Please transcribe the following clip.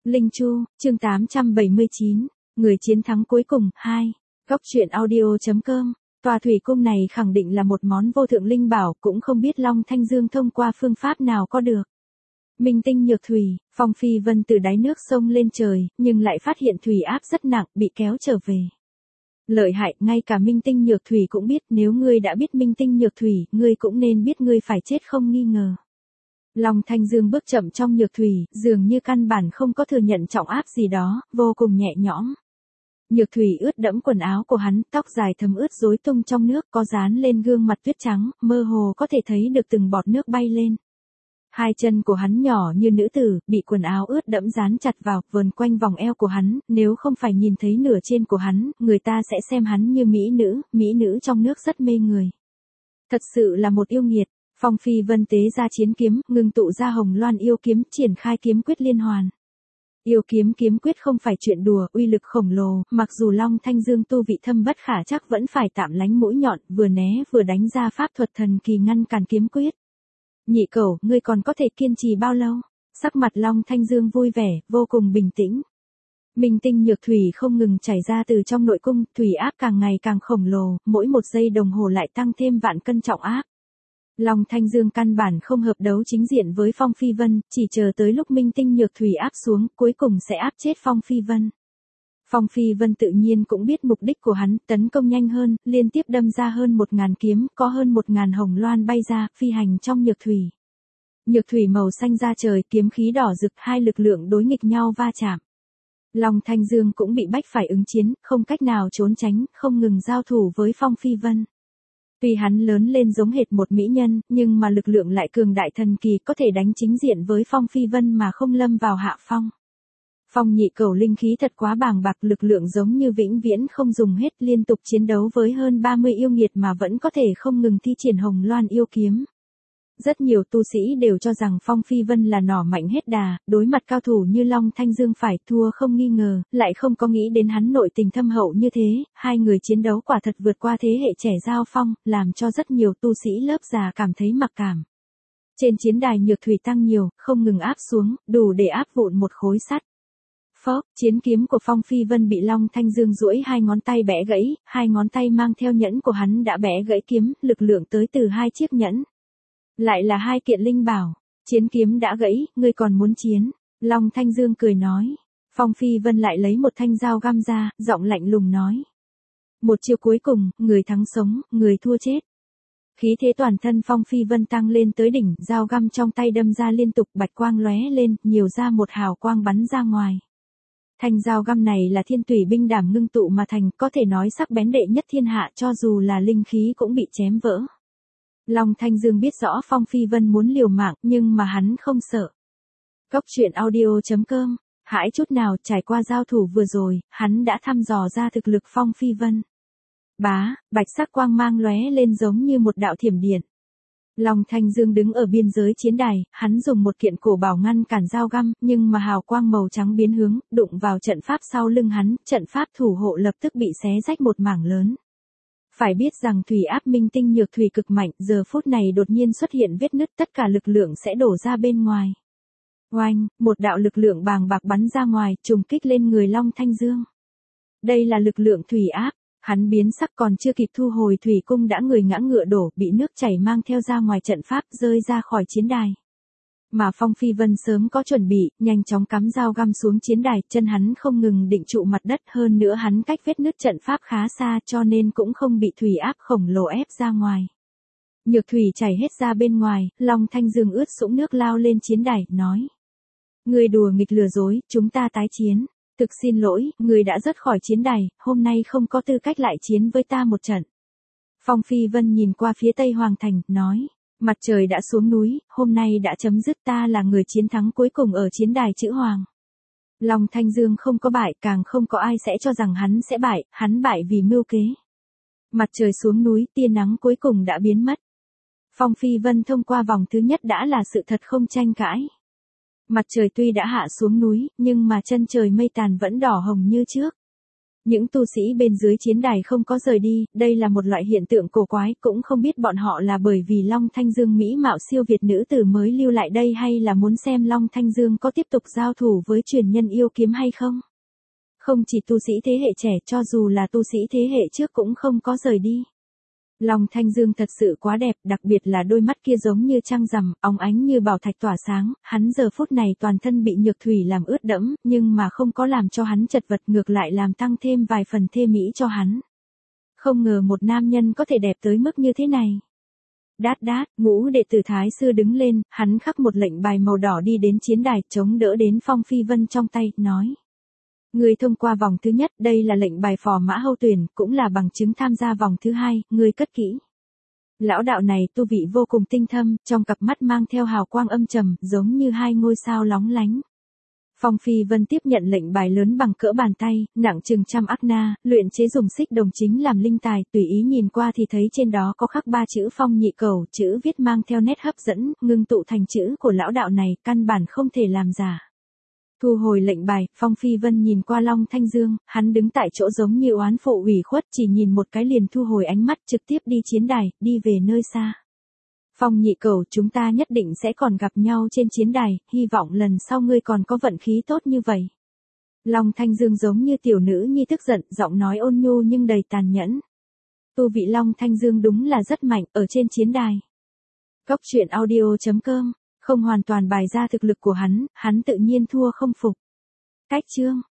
Linh Chu, chương 879, người chiến thắng cuối cùng, 2. Góc truyện audio.com. Tòa thủy cung này khẳng định là một món vô thượng linh bảo, cũng không biết Long Thanh Dương thông qua phương pháp nào có được. Minh tinh nhược thủy, Phong Phi Vân từ đáy nước sông lên trời, nhưng lại phát hiện thủy áp rất nặng, bị kéo trở về. Lợi hại, ngay cả minh tinh nhược thủy cũng biết, nếu ngươi đã biết minh tinh nhược thủy, ngươi cũng nên biết ngươi phải chết không nghi ngờ. Long Thanh Dương bước chậm trong nhược thủy, dường như căn bản không có thừa nhận trọng áp gì đó, vô cùng nhẹ nhõm. Nhược thủy ướt đẫm quần áo của hắn, tóc dài thấm ướt rối tung trong nước, có dán lên gương mặt tuyết trắng, mơ hồ có thể thấy được từng bọt nước bay lên. Hai chân của hắn nhỏ như nữ tử, bị quần áo ướt đẫm dán chặt vào, vờn quanh vòng eo của hắn, nếu không phải nhìn thấy nửa trên của hắn, người ta sẽ xem hắn như mỹ nữ trong nước rất mê người. Thật sự là một yêu nghiệt. Phong Phi Vân tế ra chiến kiếm, ngưng tụ ra Hồng Loan yêu kiếm, triển khai kiếm quyết liên hoàn. Yêu kiếm quyết không phải chuyện đùa, uy lực khổng lồ, mặc dù Long Thanh Dương tu vị thâm bất khả chắc vẫn phải tạm lánh mũi nhọn, vừa né vừa đánh ra pháp thuật thần kỳ ngăn cản kiếm quyết. Nhị cẩu, ngươi còn có thể kiên trì bao lâu? Sắc mặt Long Thanh Dương vui vẻ, vô cùng bình tĩnh. Minh tinh nhược thủy không ngừng chảy ra từ trong nội cung, thủy áp càng ngày càng khổng lồ, mỗi một giây đồng hồ lại tăng thêm vạn cân trọng áp. Long Thanh Dương căn bản không hợp đấu chính diện với Phong Phi Vân, chỉ chờ tới lúc minh tinh nhược thủy áp xuống, cuối cùng sẽ áp chết Phong Phi Vân. Phong Phi Vân tự nhiên cũng biết mục đích của hắn, tấn công nhanh hơn, liên tiếp đâm ra hơn 1000 kiếm, có hơn 1000 hồng loan bay ra, phi hành trong nhược thủy. Nhược thủy màu xanh ra trời, kiếm khí đỏ rực, hai lực lượng đối nghịch nhau va chạm. Long Thanh Dương cũng bị bách phải ứng chiến, không cách nào trốn tránh, không ngừng giao thủ với Phong Phi Vân. Tuy hắn lớn lên giống hệt một mỹ nhân, nhưng mà lực lượng lại cường đại thần kỳ, có thể đánh chính diện với Phong Phi Vân mà không lâm vào hạ phong. Phong nhị cẩu linh khí thật quá bàng bạc, lực lượng giống như vĩnh viễn không dùng hết, liên tục chiến đấu với hơn 30 yêu nghiệt mà vẫn có thể không ngừng thi triển Hồng Loan yêu kiếm. Rất nhiều tu sĩ đều cho rằng Phong Phi Vân là nỏ mạnh hết đà, đối mặt cao thủ như Long Thanh Dương phải thua không nghi ngờ, lại không có nghĩ đến hắn nội tình thâm hậu như thế, hai người chiến đấu quả thật vượt qua thế hệ trẻ giao phong, làm cho rất nhiều tu sĩ lớp già cảm thấy mặc cảm. Trên chiến đài nhược thủy tăng nhiều, không ngừng áp xuống, đủ để áp vụn một khối sắt. Phốc, chiến kiếm của Phong Phi Vân bị Long Thanh Dương duỗi hai ngón tay bẻ gãy, hai ngón tay mang theo nhẫn của hắn đã bẻ gãy kiếm, lực lượng tới từ hai chiếc nhẫn. Lại là hai kiện linh bảo, chiến kiếm đã gãy, ngươi còn muốn chiến? Long Thanh Dương cười nói. Phong Phi Vân lại lấy một thanh dao găm ra, giọng lạnh lùng nói. Một chiêu cuối cùng, người thắng sống, người thua chết. Khí thế toàn thân Phong Phi Vân tăng lên tới đỉnh, dao găm trong tay đâm ra liên tục, bạch quang lóe lên, nhiều ra một hào quang bắn ra ngoài. Thanh dao găm này là thiên tủy binh đảm ngưng tụ mà thành, có thể nói sắc bén đệ nhất thiên hạ, cho dù là linh khí cũng bị chém vỡ. Long Thanh Dương biết rõ Phong Phi Vân muốn liều mạng, nhưng mà hắn không sợ. Góc truyện audio.com. Hãi chút nào, trải qua giao thủ vừa rồi, hắn đã thăm dò ra thực lực Phong Phi Vân. Bá, bạch sắc quang mang lóe lên giống như một đạo thiểm điện. Long Thanh Dương đứng ở biên giới chiến đài, hắn dùng một kiện cổ bảo ngăn cản dao găm, nhưng mà hào quang màu trắng biến hướng, đụng vào trận pháp sau lưng hắn, trận pháp thủ hộ lập tức bị xé rách một mảng lớn. Phải biết rằng thủy áp minh tinh nhược thủy cực mạnh, giờ phút này đột nhiên xuất hiện vết nứt, tất cả lực lượng sẽ đổ ra bên ngoài. Oanh, một đạo lực lượng bàng bạc bắn ra ngoài, trùng kích lên người Long Thanh Dương. Đây là lực lượng thủy áp, hắn biến sắc còn chưa kịp thu hồi thủy cung đã người ngã ngựa đổ, bị nước chảy mang theo ra ngoài trận pháp, rơi ra khỏi chiến đài. Mà Phong Phi Vân sớm có chuẩn bị, nhanh chóng cắm dao găm xuống chiến đài, chân hắn không ngừng định trụ mặt đất, hơn nữa hắn cách vết nứt trận pháp khá xa cho nên cũng không bị thủy áp khổng lồ ép ra ngoài. Nhược thủy chảy hết ra bên ngoài, Long Thanh Dương ướt sũng nước lao lên chiến đài, nói. Người đùa nghịch lừa dối, chúng ta tái chiến. Thực xin lỗi, người đã rớt khỏi chiến đài, hôm nay không có tư cách lại chiến với ta một trận. Phong Phi Vân nhìn qua phía Tây Hoàng Thành, nói. Mặt trời đã xuống núi, hôm nay đã chấm dứt, ta là người chiến thắng cuối cùng ở chiến đài chữ Hoàng. Long Thanh Dương không có bại, càng không có ai sẽ cho rằng hắn sẽ bại, hắn bại vì mưu kế. Mặt trời xuống núi, tia nắng cuối cùng đã biến mất. Phong Phi Vân thông qua vòng thứ nhất đã là sự thật không tranh cãi. Mặt trời tuy đã hạ xuống núi, nhưng mà chân trời mây tàn vẫn đỏ hồng như trước. Những tu sĩ bên dưới chiến đài không có rời đi, đây là một loại hiện tượng cổ quái, cũng không biết bọn họ là bởi vì Long Thanh Dương mỹ mạo siêu việt nữ tử mới lưu lại đây hay là muốn xem Long Thanh Dương có tiếp tục giao thủ với truyền nhân yêu kiếm hay không. Không chỉ tu sĩ thế hệ trẻ, cho dù là tu sĩ thế hệ trước cũng không có rời đi. Long Thanh Dương thật sự quá đẹp, đặc biệt là đôi mắt kia giống như trăng rằm, óng ánh như bảo thạch tỏa sáng, hắn giờ phút này toàn thân bị nhược thủy làm ướt đẫm, nhưng mà không có làm cho hắn chật vật, ngược lại làm tăng thêm vài phần thê mỹ cho hắn. Không ngờ một nam nhân có thể đẹp tới mức như thế này. Đát đát, ngũ đệ tử Thái Sư đứng lên, hắn khắc một lệnh bài màu đỏ đi đến chiến đài, chống đỡ đến Phong Phi Vân trong tay, nói. Người thông qua vòng thứ nhất, đây là lệnh bài phò mã hậu tuyển, cũng là bằng chứng tham gia vòng thứ hai, người cất kỹ. Lão đạo này tu vị vô cùng tinh thâm, trong cặp mắt mang theo hào quang âm trầm, giống như hai ngôi sao lóng lánh. Phong Phi Vân tiếp nhận lệnh bài lớn bằng cỡ bàn tay, nặng chừng 100 ác na, luyện chế dùng xích đồng chính làm linh tài, tùy ý nhìn qua thì thấy trên đó có khắc 3 chữ Phong Nhị Cẩu, chữ viết mang theo nét hấp dẫn, ngưng tụ thành chữ của lão đạo này, căn bản không thể làm giả. Thu hồi lệnh bài, Phong Phi Vân nhìn qua Long Thanh Dương, hắn đứng tại chỗ giống như oán phụ ủy khuất, chỉ nhìn một cái liền thu hồi ánh mắt, trực tiếp đi chiến đài, đi về nơi xa. Phong Nhị Cẩu, chúng ta nhất định sẽ còn gặp nhau trên chiến đài, hy vọng lần sau ngươi còn có vận khí tốt như vậy. Long Thanh Dương giống như tiểu nữ nhi tức giận, giọng nói ôn nhu nhưng đầy tàn nhẫn. Tu vị Long Thanh Dương đúng là rất mạnh, ở trên chiến đài. Góc truyện audio.com không hoàn toàn bày ra thực lực của hắn tự nhiên thua không phục. Cách chương